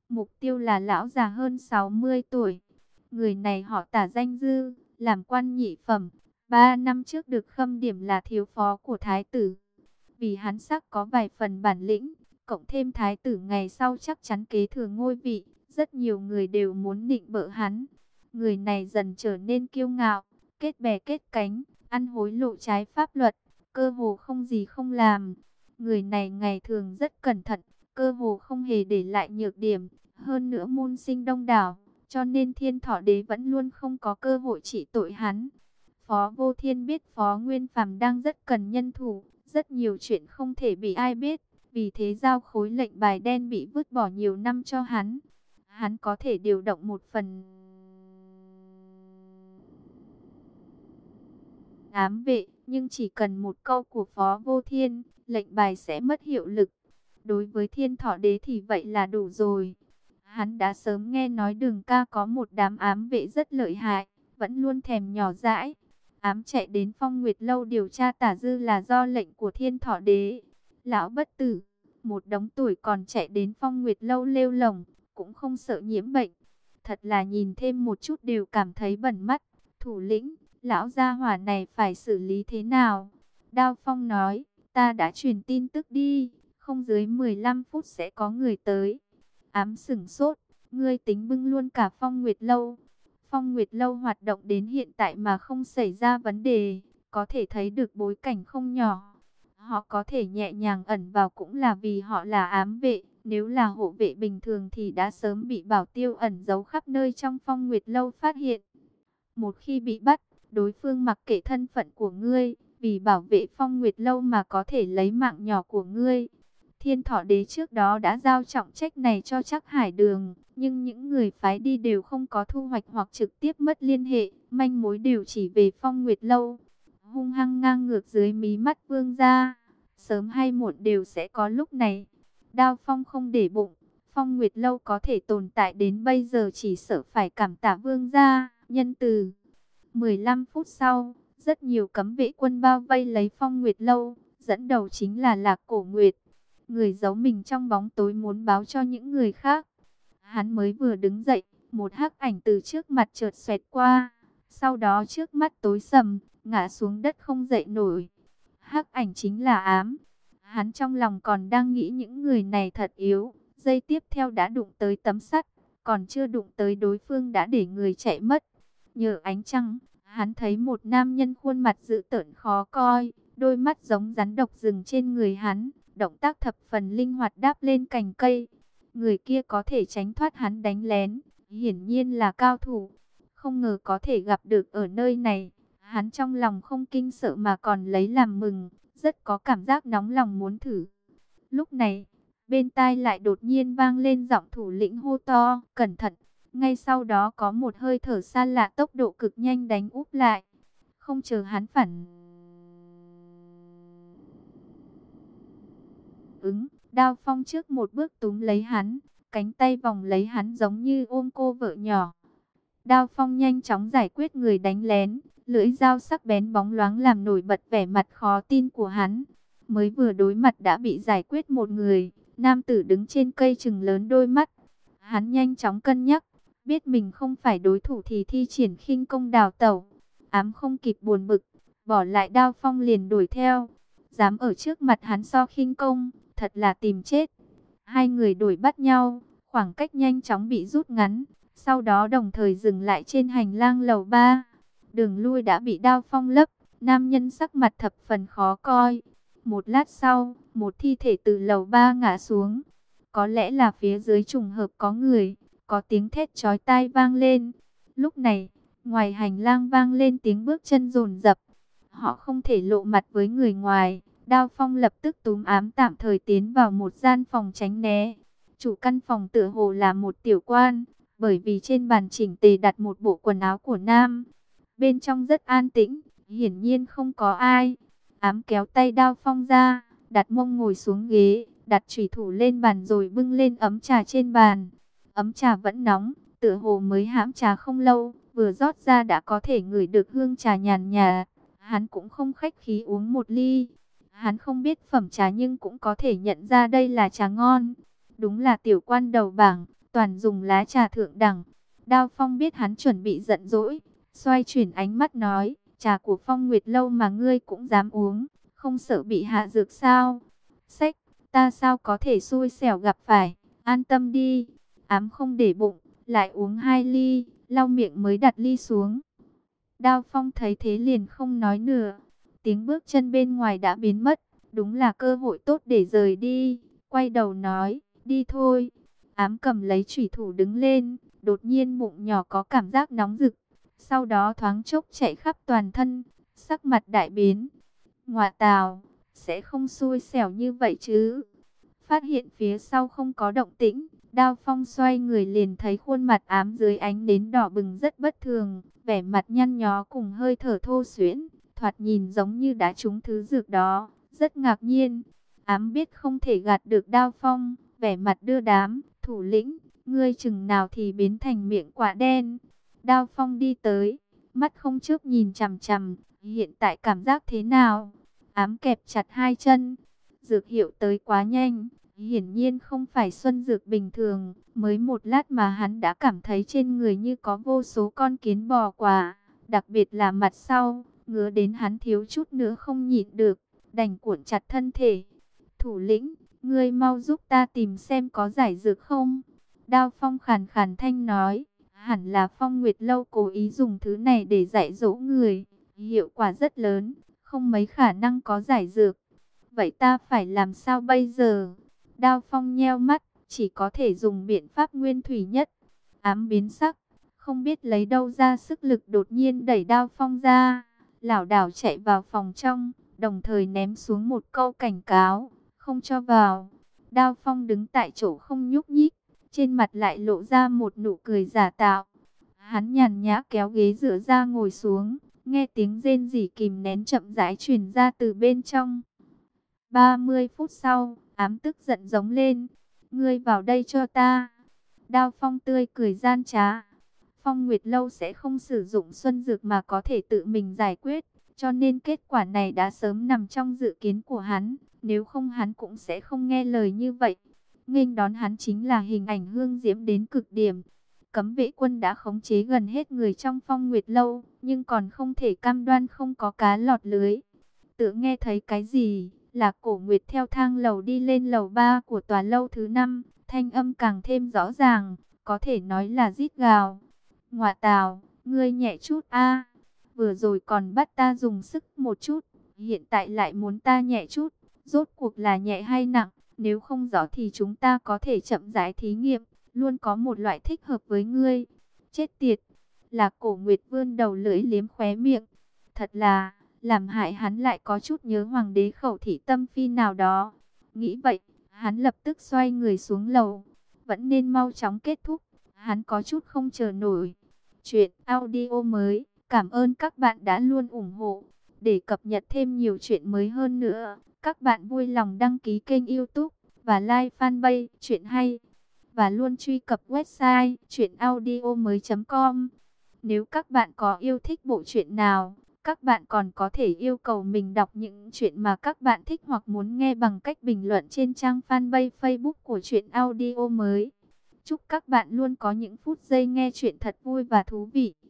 Mục tiêu là lão già hơn 60 tuổi. Người này họ Tả, danh Dư, làm quan nhị phẩm. 3 năm trước được khâm điểm là thiếu phó của thái tử. Vì hắn sắc có vài phần bản lĩnh, cộng thêm thái tử ngày sau chắc chắn kế thừa ngôi vị, rất nhiều người đều muốn nịnh bợ hắn. Người này dần trở nên kiêu ngạo, kết bè kết cánh, ăn hối lộ trái pháp luật, cơ hồ không gì không làm. Người này ngày thường rất cẩn thận, cơ hồ không hề để lại nhược điểm, hơn nữa môn sinh đông đảo, cho nên Thiên Thọ Đế vẫn luôn không có cơ hội trị tội hắn. Phó Vô Thiên biết Phó Nguyên Phàm đang rất cần nhân thủ, rất nhiều chuyện không thể bị ai biết, vì thế giao khối lệnh bài đen bị vứt bỏ nhiều năm cho hắn. Hắn có thể điều động một phần ám vệ, nhưng chỉ cần một câu của Phó Vô Thiên, lệnh bài sẽ mất hiệu lực. Đối với Thiên Thọ Đế thì vậy là đủ rồi. Hắn đã sớm nghe nói Đường Ca có một đám ám vệ rất lợi hại, vẫn luôn thèm nhỏ dãi. Ám chạy đến Phong Nguyệt Lâu điều tra Tả Dư là do lệnh của Thiên Thọ Đế. Lão bất tử, một đống tuổi còn chạy đến Phong Nguyệt Lâu lêu lổng, cũng không sợ nhiễm bệnh. Thật là nhìn thêm một chút đều cảm thấy bẩn mắt. Thủ lĩnh, lão gia hỏa này phải xử lý thế nào? Đao Phong nói, ta đã truyền tin tức đi, không dưới 15 phút sẽ có người tới. Ám sửng sốt, ngươi tính bưng luôn cả Phong Nguyệt Lâu. Phong Nguyệt Lâu hoạt động đến hiện tại mà không xảy ra vấn đề, có thể thấy được bối cảnh không nhỏ. Họ có thể nhẹ nhàng ẩn vào cũng là vì họ là ám vệ, nếu là hộ vệ bình thường thì đã sớm bị Bảo Tiêu ẩn giấu khắp nơi trong Phong Nguyệt Lâu phát hiện. Một khi bị bắt, đối phương mặc kệ thân phận của ngươi, vì bảo vệ Phong Nguyệt Lâu mà có thể lấy mạng nhỏ của ngươi. Thiên Thọ Đế trước đó đã giao trọng trách này cho Trác Hải Đường, nhưng những người phái đi đều không có thu hoạch hoặc trực tiếp mất liên hệ, manh mối đều chỉ về Phong Nguyệt Lâu. Hung hăng ngang ngược dưới mí mắt vương gia, sớm hay muộn đều sẽ có lúc này. Đao Phong không để bụng, Phong Nguyệt Lâu có thể tồn tại đến bây giờ chỉ sợ phải cảm tạ vương gia, nhân từ. 15 phút sau, rất nhiều cấm vệ quân bao vây lấy Phong Nguyệt Lâu, dẫn đầu chính là Lạc Cổ Nguyệt. Người giấu mình trong bóng tối muốn báo cho những người khác. Hắn mới vừa đứng dậy, một hắc ảnh từ trước mặt chợt xoẹt qua, sau đó trước mắt tối sầm, ngã xuống đất không dậy nổi. Hắc ảnh chính là Ám. Hắn trong lòng còn đang nghĩ những người này thật yếu, giây tiếp theo đã đụng tới tấm sắt, còn chưa đụng tới đối phương đã để người chạy mất. Nhờ ánh trăng, hắn thấy một nam nhân khuôn mặt dữ tợn khó coi, đôi mắt giống rắn độc rừng trên người hắn, động tác thập phần linh hoạt đáp lên cành cây. Người kia có thể tránh thoát hắn đánh lén, hiển nhiên là cao thủ. Không ngờ có thể gặp được ở nơi này, hắn trong lòng không kinh sợ mà còn lấy làm mừng, rất có cảm giác nóng lòng muốn thử. Lúc này, bên tai lại đột nhiên vang lên giọng thủ lĩnh hô to, cẩn thận. Ngay sau đó có một hơi thở xa lạ tốc độ cực nhanh đánh úp lại. Không chờ hắn phản ứng, Đao Phong trước một bước túm lấy hắn, cánh tay vòng lấy hắn giống như ôm cô vợ nhỏ. Đao Phong nhanh chóng giải quyết người đánh lén, lưỡi dao sắc bén bóng loáng làm nổi bật vẻ mặt khó tin của hắn. Mới vừa đối mặt đã bị giải quyết một người, nam tử đứng trên cây chừng lớn đôi mắt. Hắn nhanh chóng cân nhắc, biết mình không phải đối thủ thì thi triển khinh công đào tẩu. Ám không kịp buồn bực, bỏ lại Đao Phong liền đuổi theo. Dám ở trước mặt hắn so khinh công, thật là tìm chết. Hai người đuổi bắt nhau, khoảng cách nhanh chóng bị rút ngắn, sau đó đồng thời dừng lại trên hành lang lầu 3. Đường lui đã bị Đao Phong lấp, nam nhân sắc mặt thập phần khó coi. Một lát sau, một thi thể từ lầu 3 ngã xuống. Có lẽ là phía dưới trùng hợp có người, có tiếng thét chói tai vang lên. Lúc này, ngoài hành lang vang lên tiếng bước chân dồn dập. Họ không thể lộ mặt với người ngoài. Đao Phong lập tức túm Ám tạm thời tiến vào một gian phòng tránh né. Chủ căn phòng tựa hồ là một tiểu quan, bởi vì trên bàn chỉnh tề đặt một bộ quần áo của nam. Bên trong rất an tĩnh, hiển nhiên không có ai. Ám kéo tay Đao Phong ra, đặt mông ngồi xuống ghế, đặt chủy thủ lên bàn rồi bưng lên ấm trà trên bàn. Ấm trà vẫn nóng, tựa hồ mới hãm trà không lâu, vừa rót ra đã có thể ngửi được hương trà nhàn nhạt. Hắn cũng không khách khí uống một ly. Hắn không biết phẩm trà nhưng cũng có thể nhận ra đây là trà ngon. Đúng là tiểu quan đầu bảng, toàn dùng lá trà thượng đẳng. Đao Phong biết hắn chuẩn bị giận dỗi, xoay chuyển ánh mắt nói, trà của Phong Nguyệt Lâu mà ngươi cũng dám uống, không sợ bị hạ dược sao? Sách, ta sao có thể xui xẻo gặp phải, an tâm đi. Ám không để bụng, lại uống 2 ly, lau miệng mới đặt ly xuống. Đao Phong thấy thế liền không nói nữa. Tiếng bước chân bên ngoài đã biến mất, đúng là cơ hội tốt để rời đi. Quay đầu nói, đi thôi. Ám cầm lấy chủy thủ đứng lên, đột nhiên bụng nhỏ có cảm giác nóng rực. Sau đó thoáng chốc chạy khắp toàn thân, sắc mặt đại biến. Ngoạ tào, sẽ không xui xẻo như vậy chứ. Phát hiện phía sau không có động tĩnh, Đao Phong xoay người liền thấy khuôn mặt Ám dưới ánh nến đỏ bừng rất bất thường, vẻ mặt nhăn nhó cùng hơi thở thô suyễn, thoạt nhìn giống như đã trúng thứ dược đó, rất ngạc nhiên. Ám biết không thể gạt được Đao Phong, vẻ mặt đưa đám, thủ lĩnh, ngươi chừng nào thì biến thành miệng quả đen. Đao Phong đi tới, mắt không chớp nhìn chằm chằm, hiện tại cảm giác thế nào? Ám kẹp chặt hai chân, dược hiệu tới quá nhanh. Hiển nhiên không phải xuân dược bình thường, mới một lát mà hắn đã cảm thấy trên người như có vô số con kiến bò quả, đặc biệt là mặt sau, ngứa đến hắn thiếu chút nữa không nhịn được, đành cuộn chặt thân thể. Thủ lĩnh, ngươi mau giúp ta tìm xem có giải dược không? Đao Phong khàn khàn thanh nói, hẳn là Phong Nguyệt Lâu cố ý dùng thứ này để dạy dỗ người, hiệu quả rất lớn, không mấy khả năng có giải dược. Vậy ta phải làm sao bây giờ? Đao Phong nheo mắt, chỉ có thể dùng biện pháp nguyên thủy nhất. Ám biến sắc, không biết lấy đâu ra sức lực đột nhiên đẩy Đao Phong ra, lảo đảo chạy vào phòng trong, đồng thời ném xuống một câu cảnh cáo, không cho vào. Đao Phong đứng tại chỗ không nhúc nhích, trên mặt lại lộ ra một nụ cười giả tạo. Hắn nhàn nhã kéo ghế dựa ra ngồi xuống, nghe tiếng rên rỉ kìm nén chậm rãi truyền ra từ bên trong. 30 phút sau, Ám tức giận giống lên, ngươi vào đây cho ta. Đao Phong tươi cười gian trá. Phong Nguyệt Lâu sẽ không sử dụng xuân dược mà có thể tự mình giải quyết, cho nên kết quả này đã sớm nằm trong dự kiến của hắn, nếu không hắn cũng sẽ không nghe lời như vậy. Nghênh đón hắn chính là hình ảnh hương diễm đến cực điểm. Cấm vệ quân đã khống chế gần hết người trong Phong Nguyệt Lâu, nhưng còn không thể cam đoan không có cá lọt lưới. Tự nghe thấy cái gì? Là Cổ Nguyệt theo thang lầu đi lên lầu 3 của tòa lâu thứ 5, thanh âm càng thêm rõ ràng, có thể nói là rít gào. Ngoạ tào, ngươi nhẹ chút a, vừa rồi còn bắt ta dùng sức một chút, hiện tại lại muốn ta nhẹ chút, rốt cuộc là nhẹ hay nặng, nếu không rõ thì chúng ta có thể chậm rãi thí nghiệm, luôn có một loại thích hợp với ngươi. Chết tiệt, là Cổ Nguyệt vươn đầu lưỡi liếm khóe miệng, thật là làm hại hắn lại có chút nhớ hoàng đế Khẩu Thị Tâm Phi nào đó. Nghĩ vậy, hắn lập tức xoay người xuống lầu. Vẫn nên mau chóng kết thúc, hắn có chút không chờ nổi. Chuyện audio mới, cảm ơn các bạn đã luôn ủng hộ. Để cập nhật thêm nhiều chuyện mới hơn nữa, các bạn vui lòng đăng ký kênh YouTube và like fanpage Chuyện Hay. Và luôn truy cập website chuyenaudio.com. Nếu các bạn có yêu thích bộ truyện nào, các bạn còn có thể yêu cầu mình đọc những chuyện mà các bạn thích hoặc muốn nghe bằng cách bình luận trên trang fanpage Facebook của Chuyện Audio mới. Chúc các bạn luôn có những phút giây nghe chuyện thật vui và thú vị.